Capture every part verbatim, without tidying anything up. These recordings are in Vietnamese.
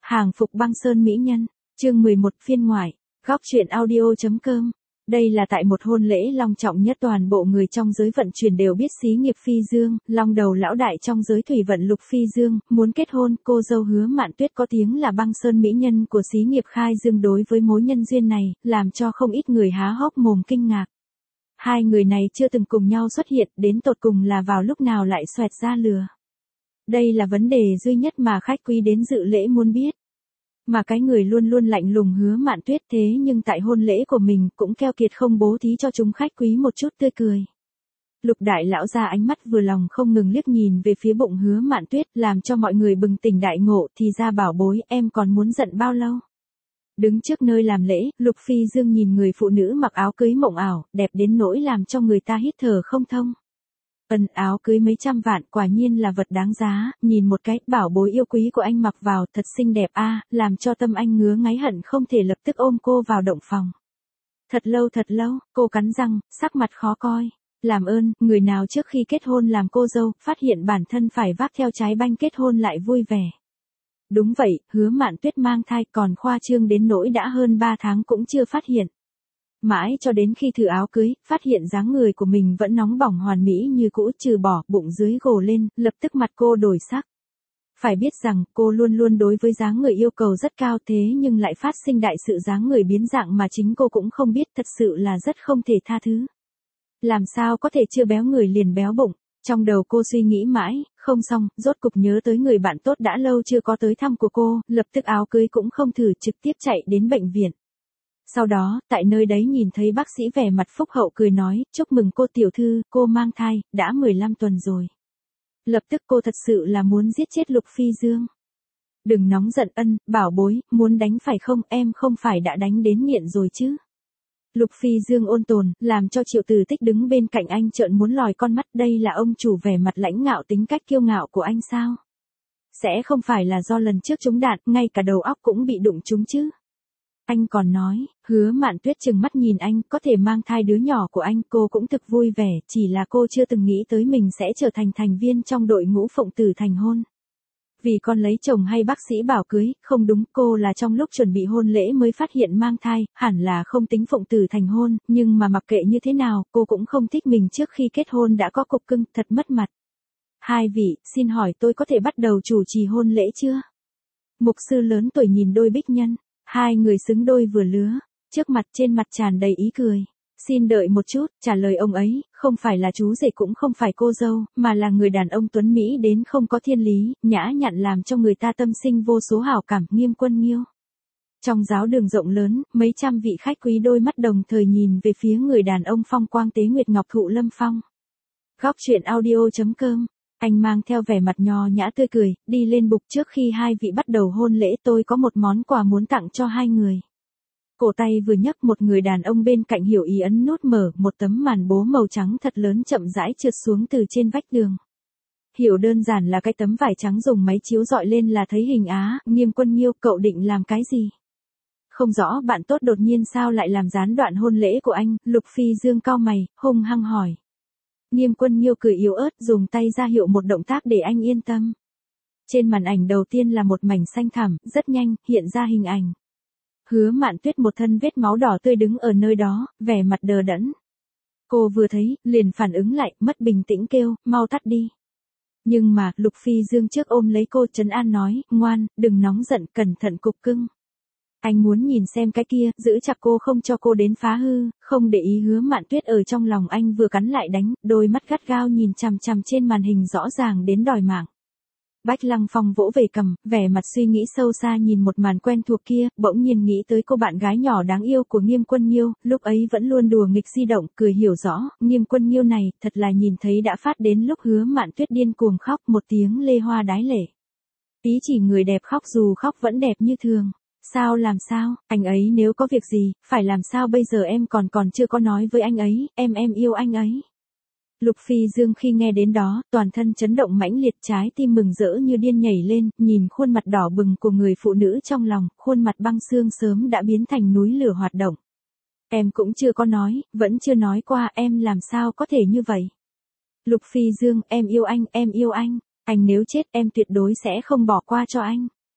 Hàng phục băng sơn mỹ nhân, chương mười một phiên ngoại, góc truyện audio.com. Đây là tại một hôn lễ long trọng nhất toàn bộ người trong giới vận chuyển đều biết xí nghiệp Phi Dương, long đầu lão đại trong giới thủy vận Lục Phi Dương, muốn kết hôn, cô dâu Hứa Mạn Tuyết có tiếng là băng sơn mỹ nhân của xí nghiệp Khai Dương đối với mối nhân duyên này, làm cho không ít người há hốc mồm kinh ngạc. Hai người này chưa từng cùng nhau xuất hiện, đến tột cùng là vào lúc nào lại xoẹt ra lừa. Đây là vấn đề duy nhất mà khách quý đến dự lễ muốn biết. Mà cái người luôn luôn lạnh lùng Hứa Mạn Tuyết thế nhưng tại hôn lễ của mình cũng keo kiệt không bố thí cho chúng khách quý một chút tươi cười. Lục đại lão ra ánh mắt vừa lòng không ngừng liếc nhìn về phía bụng Hứa Mạn Tuyết làm cho mọi người bừng tỉnh đại ngộ thì ra bảo bối em còn muốn giận bao lâu. Đứng trước nơi làm lễ, Lục Phi Dương nhìn người phụ nữ mặc áo cưới mộng ảo, đẹp đến nỗi làm cho người ta hít thở không thông. Ân áo cưới mấy trăm vạn quả nhiên là vật đáng giá, nhìn một cái, bảo bối yêu quý của anh mặc vào thật xinh đẹp a, à, làm cho tâm anh ngứa ngáy hận không thể lập tức ôm cô vào động phòng. Thật lâu thật lâu, cô cắn răng, sắc mặt khó coi. Làm ơn, người nào trước khi kết hôn làm cô dâu, phát hiện bản thân phải vác theo trái banh kết hôn lại vui vẻ. Đúng vậy, Hứa Mạn Tuyết mang thai còn khoa trương đến nỗi đã hơn ba tháng cũng chưa phát hiện. Mãi cho đến khi thử áo cưới, phát hiện dáng người của mình vẫn nóng bỏng hoàn mỹ như cũ trừ bỏ bụng dưới gồ lên, lập tức mặt cô đổi sắc. Phải biết rằng cô luôn luôn đối với dáng người yêu cầu rất cao thế nhưng lại phát sinh đại sự dáng người biến dạng mà chính cô cũng không biết thật sự là rất không thể tha thứ. Làm sao có thể chưa béo người liền béo bụng, trong đầu cô suy nghĩ mãi, không xong, rốt cục nhớ tới người bạn tốt đã lâu chưa có tới thăm của cô, lập tức áo cưới cũng không thử trực tiếp chạy đến bệnh viện. Sau đó, tại nơi đấy nhìn thấy bác sĩ vẻ mặt phúc hậu cười nói, chúc mừng cô tiểu thư, cô mang thai, đã mười lăm tuần rồi. Lập tức cô thật sự là muốn giết chết Lục Phi Dương. Đừng nóng giận Ân, bảo bối, muốn đánh phải không, em không phải đã đánh đến nghiện rồi chứ. Lục Phi Dương ôn tồn, làm cho Triệu Từ Tích đứng bên cạnh anh trợn muốn lòi con mắt, đây là ông chủ vẻ mặt lãnh ngạo tính cách kiêu ngạo của anh sao? Sẽ không phải là do lần trước trúng đạn, ngay cả đầu óc cũng bị đụng trúng chứ? Anh còn nói, Hứa Mạn Tuyết trừng mắt nhìn anh, có thể mang thai đứa nhỏ của anh, cô cũng thực vui vẻ, chỉ là cô chưa từng nghĩ tới mình sẽ trở thành thành viên trong đội ngũ Phụng Tử thành hôn. Vì con lấy chồng hay bác sĩ bảo cưới, không đúng, cô là trong lúc chuẩn bị hôn lễ mới phát hiện mang thai, hẳn là không tính Phụng Tử thành hôn, nhưng mà mặc kệ như thế nào, cô cũng không thích mình trước khi kết hôn đã có cục cưng, thật mất mặt. Hai vị, xin hỏi tôi có thể bắt đầu chủ trì hôn lễ chưa? Mục sư lớn tuổi nhìn đôi bích nhân. Hai người xứng đôi vừa lứa, trước mặt trên mặt tràn đầy ý cười. Xin đợi một chút, trả lời ông ấy, không phải là chú rể cũng không phải cô dâu, mà là người đàn ông tuấn Mỹ đến không có thiên lý, nhã nhặn làm cho người ta tâm sinh vô số hảo cảm, Nghiêm Quân Nghiêu. Trong giáo đường rộng lớn, mấy trăm vị khách quý đôi mắt đồng thời nhìn về phía người đàn ông phong quang tế nguyệt ngọc thụ lâm phong. Góc truyện audio.com. Anh mang theo vẻ mặt nho nhã tươi cười, đi lên bục trước khi hai vị bắt đầu hôn lễ tôi có một món quà muốn tặng cho hai người. Cổ tay vừa nhấc một người đàn ông bên cạnh hiểu ý ấn nút mở, một tấm màn bố màu trắng thật lớn chậm rãi trượt xuống từ trên vách đường. Hiểu đơn giản là cái tấm vải trắng dùng máy chiếu dọi lên là thấy hình á, Nghiêm Quân Nghiêu, cậu định làm cái gì? Không rõ bạn tốt đột nhiên sao lại làm gián đoạn hôn lễ của anh, Lục Phi Dương cau mày, hung hăng hỏi. Nghiêm Quân Nghiêu cười yếu ớt dùng tay ra hiệu một động tác để anh yên tâm. Trên màn ảnh đầu tiên là một mảnh xanh thẳm, rất nhanh, hiện ra hình ảnh. Hứa Mạn Tuyết một thân vết máu đỏ tươi đứng ở nơi đó, vẻ mặt đờ đẫn. Cô vừa thấy, liền phản ứng lại, mất bình tĩnh kêu, mau tắt đi. Nhưng mà, Lục Phi Dương trước ôm lấy cô trấn an nói, ngoan, đừng nóng giận, cẩn thận cục cưng. Anh muốn nhìn xem cái kia, giữ chặt cô không cho cô đến phá hư, không để ý Hứa Mạn Tuyết ở trong lòng anh vừa cắn lại đánh, đôi mắt gắt gao nhìn chằm chằm trên màn hình rõ ràng đến đòi mạng. Bách Lăng Phong vỗ về cầm, vẻ mặt suy nghĩ sâu xa nhìn một màn quen thuộc kia, bỗng nhiên nghĩ tới cô bạn gái nhỏ đáng yêu của Nghiêm Quân Nghiêu, lúc ấy vẫn luôn đùa nghịch di động, cười hiểu rõ, Nghiêm Quân Nghiêu này, thật là nhìn thấy đã phát đến lúc Hứa Mạn Tuyết điên cuồng khóc một tiếng lê hoa đái lệ. Ý chỉ người đẹp khóc dù khóc vẫn đẹp như thường. Sao làm sao, anh ấy nếu có việc gì, phải làm sao bây giờ em còn còn chưa có nói với anh ấy, em em yêu anh ấy. Lục Phi Dương khi nghe đến đó, toàn thân chấn động mãnh liệt trái tim mừng rỡ như điên nhảy lên, nhìn khuôn mặt đỏ bừng của người phụ nữ trong lòng, khuôn mặt băng xương sớm đã biến thành núi lửa hoạt động. Em cũng chưa có nói, vẫn chưa nói qua, em làm sao có thể như vậy. Lục Phi Dương, em yêu anh, em yêu anh, anh nếu chết em tuyệt đối sẽ không bỏ qua cho anh.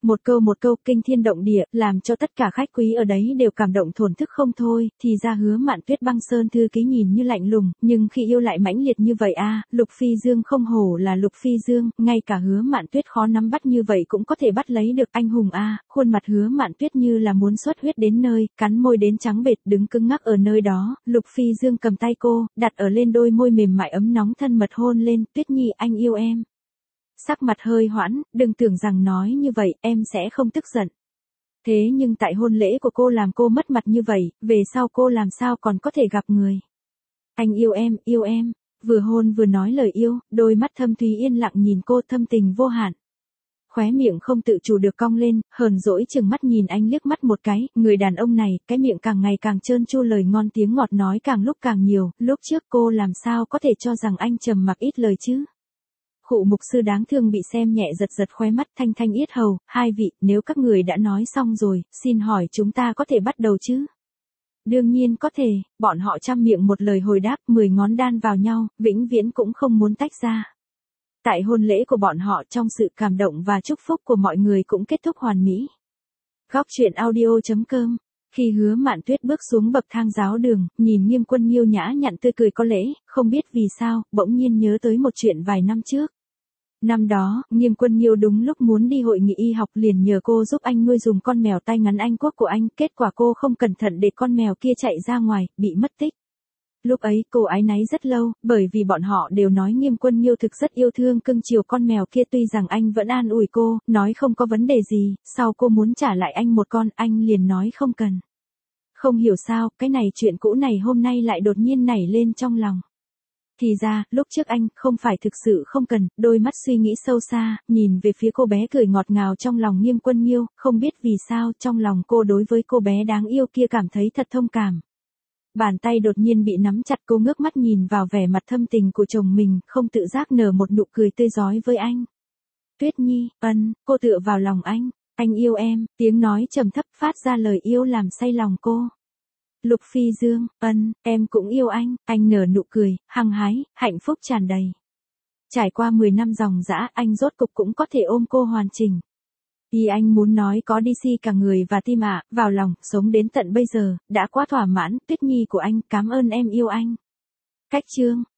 một câu một câu kinh thiên động địa, làm cho tất cả khách quý ở đấy đều cảm động thổn thức không thôi, thì ra Hứa Mạn Tuyết băng sơn thư ký nhìn như lạnh lùng, nhưng khi yêu lại mãnh liệt như vậy a, Lục Phi Dương không hổ là Lục Phi Dương, ngay cả Hứa Mạn Tuyết khó nắm bắt như vậy cũng có thể bắt lấy được anh hùng a, khuôn mặt Hứa Mạn Tuyết như là muốn xuất huyết đến nơi, cắn môi đến trắng bệch đứng cứng ngắc ở nơi đó, Lục Phi Dương cầm tay cô, đặt ở lên đôi môi mềm mại ấm nóng thân mật hôn lên, Tuyết Nhi anh yêu em. Sắc mặt hơi hoãn, đừng tưởng rằng nói như vậy em sẽ không tức giận. Thế nhưng tại hôn lễ của cô làm cô mất mặt như vậy, về sau cô làm sao còn có thể gặp người. Anh yêu em, yêu em, vừa hôn vừa nói lời yêu, đôi mắt thâm thúy yên lặng nhìn cô thâm tình vô hạn. Khóe miệng không tự chủ được cong lên, hờn dỗi chừng mắt nhìn anh liếc mắt một cái, người đàn ông này, cái miệng càng ngày càng trơn tru lời ngon tiếng ngọt nói càng lúc càng nhiều, lúc trước cô làm sao có thể cho rằng anh trầm mặc ít lời chứ. Khụ mục sư đáng thương bị xem nhẹ giật giật khóe mắt thanh thanh yết hầu, hai vị, nếu các người đã nói xong rồi, xin hỏi chúng ta có thể bắt đầu chứ? Đương nhiên có thể, bọn họ trăm miệng một lời hồi đáp, mười ngón đan vào nhau, vĩnh viễn cũng không muốn tách ra. Tại hôn lễ của bọn họ trong sự cảm động và chúc phúc của mọi người cũng kết thúc hoàn mỹ. Góc truyện audio chấm com. Khi Hứa Mạn Tuyết bước xuống bậc thang giáo đường, nhìn Nghiêm Quân Nhiêu nhã nhặn tươi cười có lễ, không biết vì sao, bỗng nhiên nhớ tới một chuyện vài năm trước. Năm đó, Nghiêm Quân Nhiêu đúng lúc muốn đi hội nghị y học liền nhờ cô giúp anh nuôi dùng con mèo tai ngắn Anh Quốc của anh, kết quả cô không cẩn thận để con mèo kia chạy ra ngoài, bị mất tích. Lúc ấy cô áy náy rất lâu, bởi vì bọn họ đều nói Nghiêm Quân Nhiêu thực rất yêu thương cưng chiều con mèo kia, tuy rằng anh vẫn an ủi cô, nói không có vấn đề gì, sau cô muốn trả lại anh một con, anh liền nói không cần. Không hiểu sao, cái này chuyện cũ này hôm nay lại đột nhiên nảy lên trong lòng. Thì ra, lúc trước anh không phải thực sự không cần, đôi mắt suy nghĩ sâu xa, nhìn về phía cô bé cười ngọt ngào trong lòng Nghiêm Quân Nhiêu, không biết vì sao trong lòng cô đối với cô bé đáng yêu kia cảm thấy thật thông cảm. Bàn tay đột nhiên bị nắm chặt, cô ngước mắt nhìn vào vẻ mặt thâm tình của chồng mình, không tự giác nở một nụ cười tươi rói với anh. Tuyết Nhi, ân, cô tựa vào lòng anh, anh yêu em, tiếng nói trầm thấp phát ra lời yêu làm say lòng cô. Lục Phi Dương, ân, em cũng yêu anh, anh nở nụ cười, hăng hái, hạnh phúc tràn đầy. Trải qua mười năm dòng dã, anh rốt cục cũng có thể ôm cô hoàn chỉnh. Vì anh muốn nói có đê xê cả người và tim ạ, à, vào lòng, sống đến tận bây giờ, đã quá thỏa mãn, Tuyết Nhi của anh, cảm ơn em yêu anh. Cách chương.